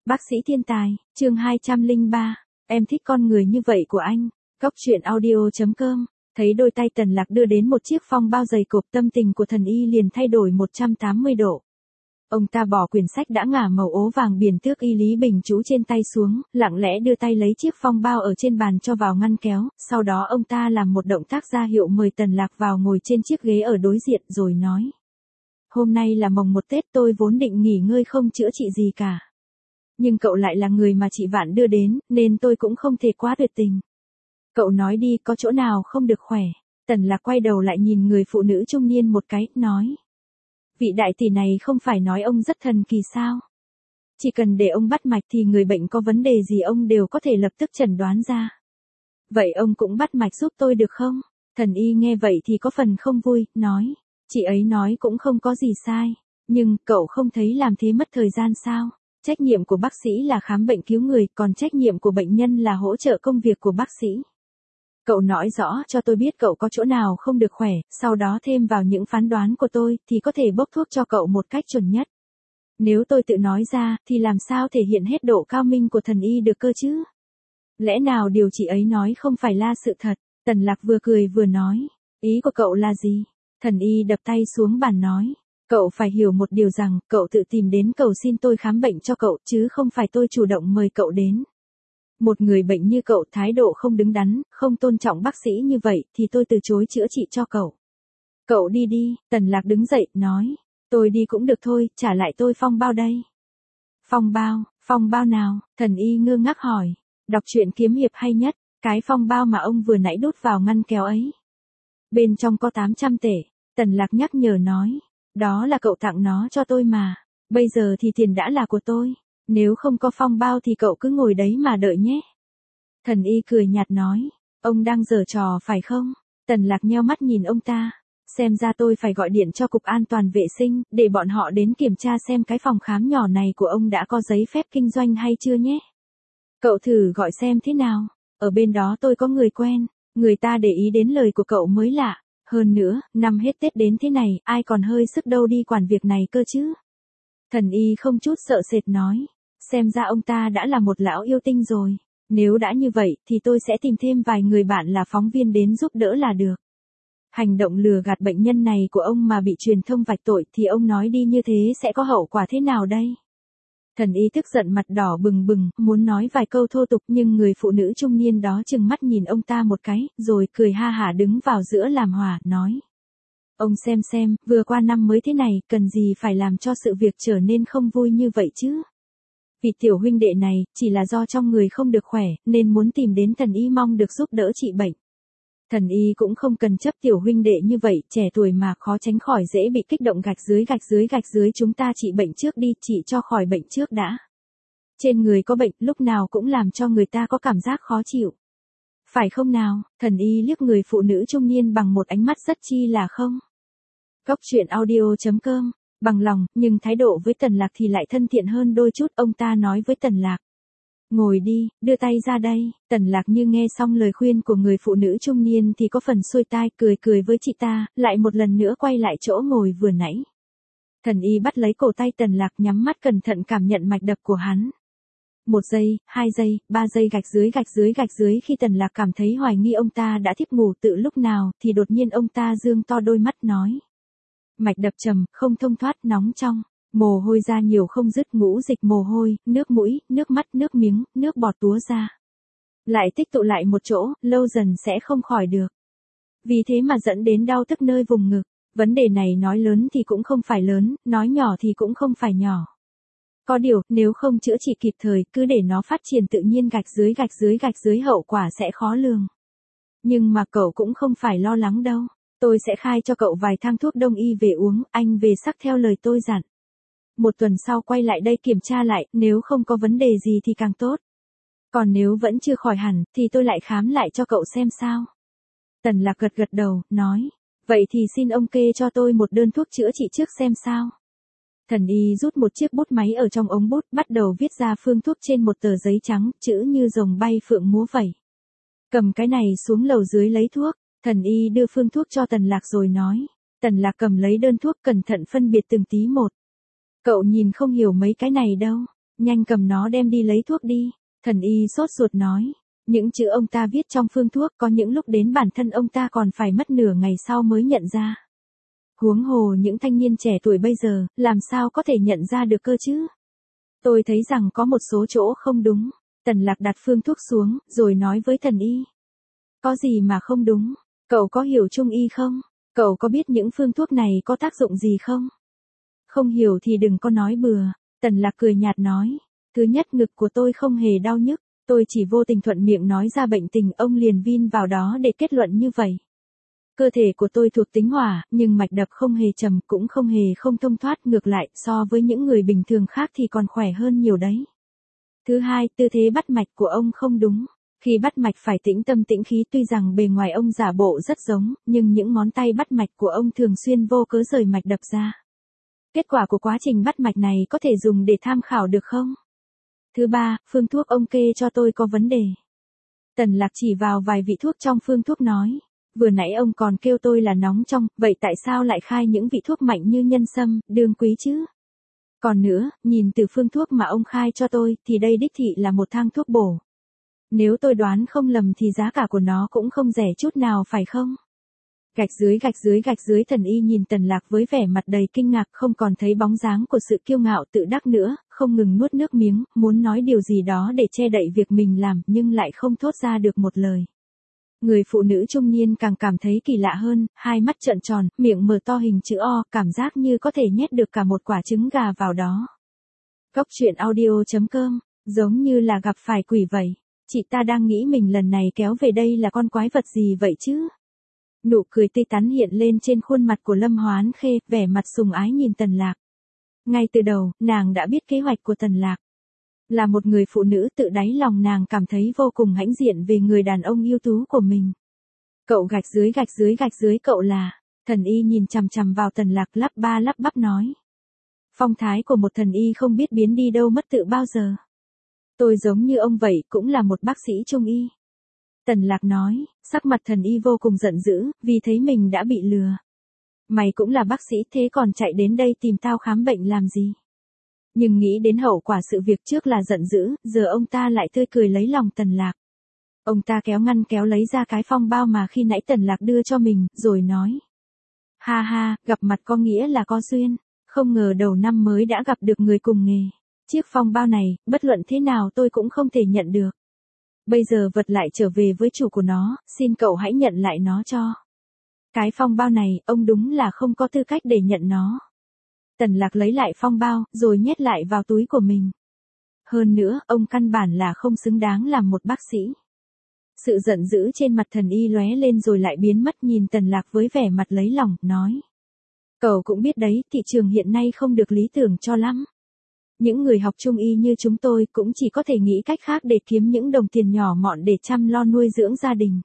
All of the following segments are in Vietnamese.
Bác sĩ thiên tài, chương 203. Em thích con người như vậy của anh. Góc truyện audio.com. Thấy đôi tay Tần Lạc đưa đến một chiếc phong bao dày cộp, tâm tình của thần y liền thay đổi 180 độ. Ông ta bỏ quyển sách đã ngả màu ố vàng biển tước y Lý Bình Chú trên tay xuống, lặng lẽ đưa tay lấy chiếc phong bao ở trên bàn cho vào ngăn kéo, sau đó ông ta làm một động tác ra hiệu mời Tần Lạc vào ngồi trên chiếc ghế ở đối diện rồi nói. Hôm nay là mồng 1 Tết, tôi vốn định nghỉ ngơi không chữa trị gì cả. Nhưng cậu lại là người mà chị Vạn đưa đến, nên tôi cũng không thể quá tuyệt tình. Cậu nói đi, có chỗ nào không được khỏe? Tần Lạc quay đầu lại nhìn người phụ nữ trung niên một cái, nói. Vị đại tỷ này không phải nói ông rất thần kỳ sao? Chỉ cần để ông bắt mạch thì người bệnh có vấn đề gì ông đều có thể lập tức chẩn đoán ra. Vậy ông cũng bắt mạch giúp tôi được không? Thần y nghe vậy thì có phần không vui, nói. Chị ấy nói cũng không có gì sai. Nhưng, cậu không thấy làm thế mất thời gian sao? Trách nhiệm của bác sĩ là khám bệnh cứu người, còn trách nhiệm của bệnh nhân là hỗ trợ công việc của bác sĩ. Cậu nói rõ cho tôi biết cậu có chỗ nào không được khỏe, sau đó thêm vào những phán đoán của tôi, thì có thể bốc thuốc cho cậu một cách chuẩn nhất. Nếu tôi tự nói ra, thì làm sao thể hiện hết độ cao minh của thần y được cơ chứ? Lẽ nào điều chị ấy nói không phải là sự thật? Tần Lạc vừa cười vừa nói. Ý của cậu là gì? Thần y đập tay xuống bàn nói. Cậu phải hiểu một điều rằng, cậu tự tìm đến cầu xin tôi khám bệnh cho cậu, chứ không phải tôi chủ động mời cậu đến. Một người bệnh như cậu thái độ không đứng đắn, không tôn trọng bác sĩ như vậy, thì tôi từ chối chữa trị cho cậu. Cậu đi đi, Tần Lạc đứng dậy, nói. Tôi đi cũng được thôi, trả lại tôi phong bao đây. Phong bao nào? Thần y ngơ ngác hỏi. Đọc truyện kiếm hiệp hay nhất, cái phong bao mà ông vừa nãy đút vào ngăn kéo ấy. Bên trong có 800 tể, Tần Lạc nhắc nhở nói. Đó là cậu tặng nó cho tôi mà. Bây giờ thì tiền đã là của tôi. Nếu không có phong bao thì cậu cứ ngồi đấy mà đợi nhé. Thần y cười nhạt nói. Ông đang giở trò phải không? Tần Lạc nheo mắt nhìn ông ta. Xem ra tôi phải gọi điện cho Cục An toàn vệ sinh, để bọn họ đến kiểm tra xem cái phòng khám nhỏ này của ông đã có giấy phép kinh doanh hay chưa nhé. Cậu thử gọi xem thế nào. Ở bên đó tôi có người quen. Người ta để ý đến lời của cậu mới lạ. Hơn nữa, năm hết Tết đến thế này, ai còn hơi sức đâu đi quản việc này cơ chứ. Thần y không chút sợ sệt nói. Xem ra ông ta đã là một lão yêu tinh rồi. Nếu đã như vậy, thì tôi sẽ tìm thêm vài người bạn là phóng viên đến giúp đỡ là được. Hành động lừa gạt bệnh nhân này của ông mà bị truyền thông vạch tội thì ông nói đi như thế sẽ có hậu quả thế nào đây? Thần y tức giận mặt đỏ bừng bừng, muốn nói vài câu thô tục nhưng người phụ nữ trung niên đó trừng mắt nhìn ông ta một cái, rồi cười ha hả đứng vào giữa làm hòa, nói. Ông xem, vừa qua năm mới thế này, cần gì phải làm cho sự việc trở nên không vui như vậy chứ? Vì tiểu huynh đệ này, chỉ là do trong người không được khỏe, nên muốn tìm đến thần y mong được giúp đỡ trị bệnh. Thần y cũng không cần chấp tiểu huynh đệ như vậy, trẻ tuổi mà khó tránh khỏi dễ bị kích động gạch dưới chúng ta trị bệnh trước đi, trị cho khỏi bệnh trước đã. Trên người có bệnh, lúc nào cũng làm cho người ta có cảm giác khó chịu. Phải không nào? Thần y liếc người phụ nữ trung niên bằng một ánh mắt rất chi là không. Góc truyện audio.com. Bằng lòng, nhưng thái độ với Tần Lạc thì lại thân thiện hơn đôi chút, ông ta nói với Tần Lạc. Ngồi đi, đưa tay ra đây. Tần Lạc như nghe xong lời khuyên của người phụ nữ trung niên thì có phần xuôi tai, cười với chị ta, lại một lần nữa quay lại chỗ ngồi vừa nãy. Thần y bắt lấy cổ tay Tần Lạc, nhắm mắt cẩn thận cảm nhận mạch đập của hắn. 1 giây, 2 giây, 3 giây gạch dưới khi Tần Lạc cảm thấy hoài nghi ông ta đã thiếp ngủ từ lúc nào, thì đột nhiên ông ta dương to đôi mắt nói. Mạch đập trầm, không thông thoát, nóng trong. Mồ hôi ra nhiều không dứt, ngũ dịch mồ hôi, nước mũi, nước mắt, nước miếng, nước bọt túa ra. Lại tích tụ lại một chỗ, lâu dần sẽ không khỏi được. Vì thế mà dẫn đến đau tức nơi vùng ngực. Vấn đề này nói lớn thì cũng không phải lớn, nói nhỏ thì cũng không phải nhỏ. Có điều, nếu không chữa trị kịp thời, cứ để nó phát triển tự nhiên gạch dưới hậu quả sẽ khó lường. Nhưng mà cậu cũng không phải lo lắng đâu. Tôi sẽ khai cho cậu vài thang thuốc đông y về uống, anh về sắc theo lời tôi dặn. 1 tuần sau quay lại đây kiểm tra lại, nếu không có vấn đề gì thì càng tốt. Còn nếu vẫn chưa khỏi hẳn, thì tôi lại khám lại cho cậu xem sao. Tần Lạc gật đầu, nói. Vậy thì xin ông kê cho tôi một đơn thuốc chữa trị trước xem sao. Thần y rút một chiếc bút máy ở trong ống bút, bắt đầu viết ra phương thuốc trên một tờ giấy trắng, chữ như rồng bay phượng múa vẩy. Cầm cái này xuống lầu dưới lấy thuốc. Thần y đưa phương thuốc cho Tần Lạc rồi nói. Tần Lạc cầm lấy đơn thuốc cẩn thận phân biệt từng tí một. Cậu nhìn không hiểu mấy cái này đâu. Nhanh cầm nó đem đi lấy thuốc đi. Thần y sốt ruột nói. Những chữ ông ta viết trong phương thuốc có những lúc đến bản thân ông ta còn phải mất nửa ngày sau mới nhận ra. Huống hồ những thanh niên trẻ tuổi bây giờ, làm sao có thể nhận ra được cơ chứ? Tôi thấy rằng có một số chỗ không đúng. Tần Lạc đặt phương thuốc xuống, rồi nói với thần y. Có gì mà không đúng? Cậu có hiểu trung y không? Cậu có biết những phương thuốc này có tác dụng gì không? Không hiểu thì đừng có nói bừa. Tần Lạc cười nhạt nói. Thứ nhất, ngực của tôi không hề đau nhức. Tôi chỉ vô tình thuận miệng nói ra bệnh tình, ông liền vin vào đó để kết luận như vậy. Cơ thể của tôi thuộc tính hỏa, nhưng mạch đập không hề trầm, cũng không hề không thông thoát, ngược lại, so với những người bình thường khác thì còn khỏe hơn nhiều đấy. Thứ hai, tư thế bắt mạch của ông không đúng. Khi bắt mạch phải tĩnh tâm tĩnh khí, tuy rằng bề ngoài ông giả bộ rất giống, nhưng những ngón tay bắt mạch của ông thường xuyên vô cớ rời mạch đập ra. Kết quả của quá trình bắt mạch này có thể dùng để tham khảo được không? Thứ ba, phương thuốc ông kê cho tôi có vấn đề. Tần Lạc chỉ vào vài vị thuốc trong phương thuốc nói. Vừa nãy ông còn kêu tôi là nóng trong, vậy tại sao lại khai những vị thuốc mạnh như nhân sâm, đương quý chứ? Còn nữa, nhìn từ phương thuốc mà ông khai cho tôi, thì đây đích thị là một thang thuốc bổ. Nếu tôi đoán không lầm thì giá cả của nó cũng không rẻ chút nào phải không? Gạch dưới thần y nhìn Tần Lạc với vẻ mặt đầy kinh ngạc, không còn thấy bóng dáng của sự kiêu ngạo tự đắc nữa, không ngừng nuốt nước miếng, muốn nói điều gì đó để che đậy việc mình làm, nhưng lại không thốt ra được một lời. Người phụ nữ trung niên càng cảm thấy kỳ lạ hơn, hai mắt trợn tròn, miệng mở to hình chữ O, cảm giác như có thể nhét được cả một quả trứng gà vào đó. Cốc truyện audio.com, giống như là gặp phải quỷ vậy. Chị ta đang nghĩ mình lần này kéo về đây là con quái vật gì vậy chứ? Nụ cười tươi tắn hiện lên trên khuôn mặt của Lâm Hoán Khê, vẻ mặt sùng ái nhìn Tần Lạc. Ngay từ đầu, nàng đã biết kế hoạch của Tần Lạc. Là một người phụ nữ, tự đáy lòng nàng cảm thấy vô cùng hãnh diện về người đàn ông ưu tú của mình. Cậu gạch dưới cậu là. Thần y nhìn chằm chằm vào Tần Lạc, lắp ba lắp bắp nói. Phong thái của một thần y không biết biến đi đâu mất tự bao giờ. Tôi giống như ông vậy, cũng là một bác sĩ trung y. Tần Lạc nói, sắc mặt thần y vô cùng giận dữ, vì thấy mình đã bị lừa. Mày cũng là bác sĩ, thế còn chạy đến đây tìm tao khám bệnh làm gì? Nhưng nghĩ đến hậu quả sự việc trước là giận dữ, giờ ông ta lại tươi cười lấy lòng Tần Lạc. Ông ta kéo lấy ra cái phong bao mà khi nãy Tần Lạc đưa cho mình, rồi nói. Ha ha, gặp mặt có nghĩa là có duyên, không ngờ đầu năm mới đã gặp được người cùng nghề. Chiếc phong bao này, bất luận thế nào tôi cũng không thể nhận được. Bây giờ vật lại trở về với chủ của nó, xin cậu hãy nhận lại nó cho. Cái phong bao này, ông đúng là không có tư cách để nhận nó. Tần Lạc lấy lại phong bao, rồi nhét lại vào túi của mình. Hơn nữa, ông căn bản là không xứng đáng làm một bác sĩ. Sự giận dữ trên mặt thần y lóe lên rồi lại biến mất, nhìn Tần Lạc với vẻ mặt lấy lòng, nói. Cậu cũng biết đấy, thị trường hiện nay không được lý tưởng cho lắm. Những người học trung y như chúng tôi cũng chỉ có thể nghĩ cách khác để kiếm những đồng tiền nhỏ mọn để chăm lo nuôi dưỡng gia đình.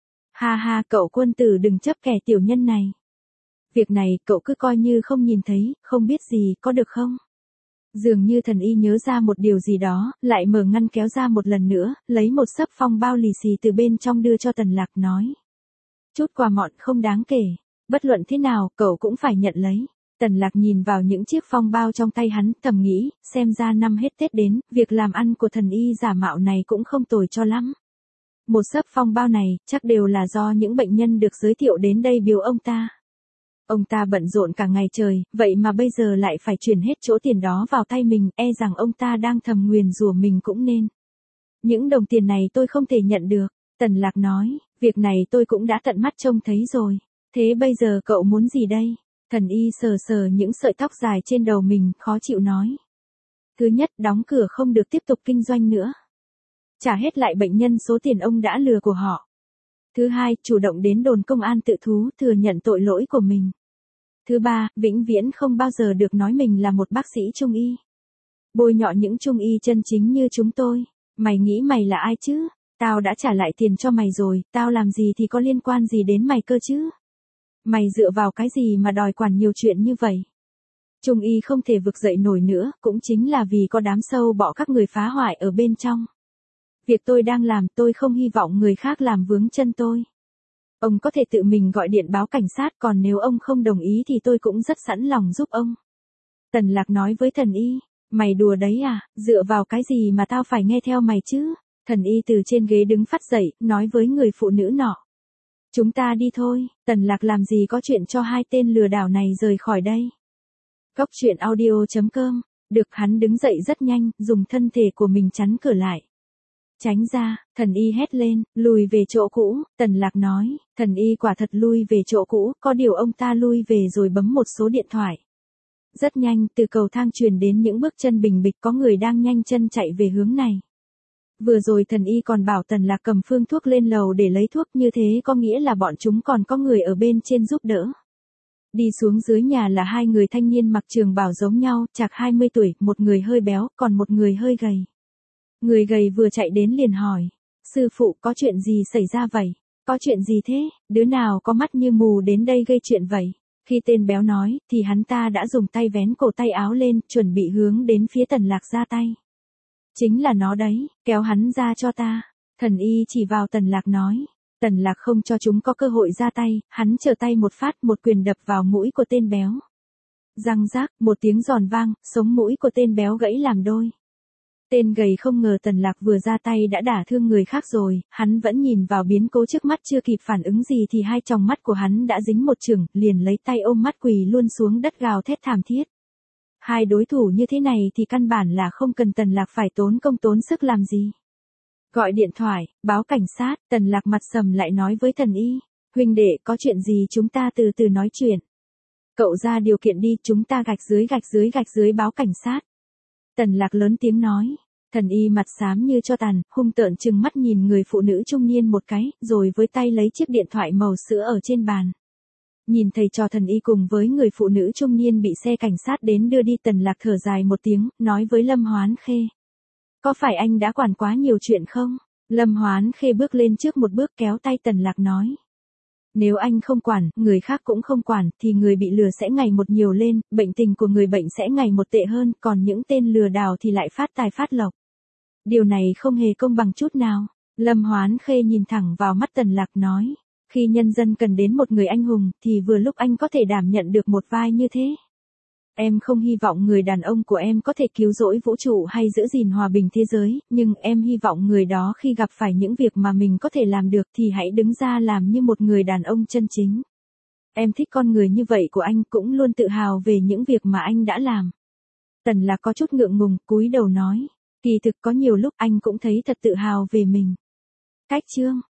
Ha ha, cậu quân tử đừng chấp kẻ tiểu nhân này. Việc này cậu cứ coi như không nhìn thấy, không biết gì, có được không? Dường như thần y nhớ ra một điều gì đó, lại mở ngăn kéo ra một lần nữa, lấy một xấp phong bao lì xì từ bên trong đưa cho Tần Lạc, nói. Chút quà mọn không đáng kể, bất luận thế nào, cậu cũng phải nhận lấy. Tần Lạc nhìn vào những chiếc phong bao trong tay hắn, thầm nghĩ, xem ra năm hết Tết đến, việc làm ăn của thần y giả mạo này cũng không tồi cho lắm. Một xấp phong bao này, chắc đều là do những bệnh nhân được giới thiệu đến đây biếu ông ta. Ông ta bận rộn cả ngày trời, vậy mà bây giờ lại phải chuyển hết chỗ tiền đó vào tay mình, e rằng ông ta đang thầm nguyền rủa mình cũng nên. Những đồng tiền này tôi không thể nhận được, Tần Lạc nói, việc này tôi cũng đã tận mắt trông thấy rồi. Thế bây giờ cậu muốn gì đây? Thần y sờ những sợi tóc dài trên đầu mình, khó chịu nói. Thứ nhất, đóng cửa không được tiếp tục kinh doanh nữa. Trả hết lại bệnh nhân số tiền ông đã lừa của họ. Thứ hai, chủ động đến đồn công an tự thú, thừa nhận tội lỗi của mình. Thứ ba, vĩnh viễn không bao giờ được nói mình là một bác sĩ trung y. Bôi nhọ những trung y chân chính như chúng tôi. Mày nghĩ mày là ai chứ? Tao đã trả lại tiền cho mày rồi, tao làm gì thì có liên quan gì đến mày cơ chứ? Mày dựa vào cái gì mà đòi quản nhiều chuyện như vậy? Trung y không thể vực dậy nổi nữa, cũng chính là vì có đám sâu bọ các người phá hoại ở bên trong. Việc tôi đang làm, tôi không hy vọng người khác làm vướng chân tôi. Ông có thể tự mình gọi điện báo cảnh sát, còn nếu ông không đồng ý thì tôi cũng rất sẵn lòng giúp ông. Tần Lạc nói với thần y, Mày đùa đấy à, dựa vào cái gì mà tao phải nghe theo mày chứ? Thần y từ trên ghế đứng phắt dậy, nói với người phụ nữ nọ. Chúng ta đi thôi, Tần Lạc làm gì có chuyện cho hai tên lừa đảo này rời khỏi đây. Cốc truyện audio.com, được hắn đứng dậy rất nhanh, dùng thân thể của mình chắn cửa lại. Tránh ra, thần y hét lên, lùi về chỗ cũ, Tần Lạc nói, thần y quả thật lui về chỗ cũ, có điều ông ta lui về rồi bấm một số điện thoại. Rất nhanh, từ cầu thang truyền đến những bước chân bình bịch, có người đang nhanh chân chạy về hướng này. Vừa rồi thần y còn bảo Tần Lạc cầm phương thuốc lên lầu để lấy thuốc, như thế có nghĩa là bọn chúng còn có người ở bên trên giúp đỡ. Đi xuống dưới nhà là hai người thanh niên mặc trường bào giống nhau, chạc 20 tuổi, một người hơi béo, còn một người hơi gầy. Người gầy vừa chạy đến liền hỏi, sư phụ có chuyện gì xảy ra vậy? Có chuyện gì thế, đứa nào có mắt như mù đến đây gây chuyện vậy? Khi tên béo nói, thì hắn ta đã dùng tay vén cổ tay áo lên, chuẩn bị hướng đến phía Tần Lạc ra tay. Chính là nó đấy, kéo hắn ra cho ta. Thần y chỉ vào Tần Lạc nói. Tần Lạc không cho chúng có cơ hội ra tay, hắn trở tay một phát, một quyền đập vào mũi của tên béo. Răng rác, một tiếng giòn vang, sống mũi của tên béo gãy làm đôi. Tên gầy không ngờ Tần Lạc vừa ra tay đã đả thương người khác rồi, hắn vẫn nhìn vào biến cố trước mắt, chưa kịp phản ứng gì thì hai tròng mắt của hắn đã dính một chưởng, liền lấy tay ôm mắt quỳ luôn xuống đất gào thét thảm thiết. Hai đối thủ như thế này thì căn bản là không cần Tần Lạc phải tốn công tốn sức làm gì. Gọi điện thoại, báo cảnh sát, Tần Lạc mặt sầm lại nói với thần y, huynh đệ có chuyện gì chúng ta từ từ nói chuyện. Cậu ra điều kiện đi, chúng ta gạch dưới báo cảnh sát. Tần Lạc lớn tiếng nói, thần y mặt xám như cho tàn, hung tợn trừng mắt nhìn người phụ nữ trung niên một cái, rồi với tay lấy chiếc điện thoại màu sữa ở trên bàn. Nhìn thầy trò thần y cùng với người phụ nữ trung niên bị xe cảnh sát đến đưa đi, Tần Lạc thở dài một tiếng, nói với Lâm Hoán Khê. Có phải anh đã quản quá nhiều chuyện không? Lâm Hoán Khê bước lên trước một bước kéo tay Tần Lạc nói. Nếu anh không quản, người khác cũng không quản, thì người bị lừa sẽ ngày một nhiều lên, bệnh tình của người bệnh sẽ ngày một tệ hơn, còn những tên lừa đảo thì lại phát tài phát lộc. Điều này không hề công bằng chút nào. Lâm Hoán Khê nhìn thẳng vào mắt Tần Lạc nói. Khi nhân dân cần đến một người anh hùng, thì vừa lúc anh có thể đảm nhận được một vai như thế. Em không hy vọng người đàn ông của em có thể cứu rỗi vũ trụ hay giữ gìn hòa bình thế giới, nhưng em hy vọng người đó khi gặp phải những việc mà mình có thể làm được thì hãy đứng ra làm như một người đàn ông chân chính. Em thích con người như vậy của anh, cũng luôn tự hào về những việc mà anh đã làm. Tần Lạc có chút ngượng ngùng, cúi đầu nói. Kỳ thực có nhiều lúc anh cũng thấy thật tự hào về mình. Cách chương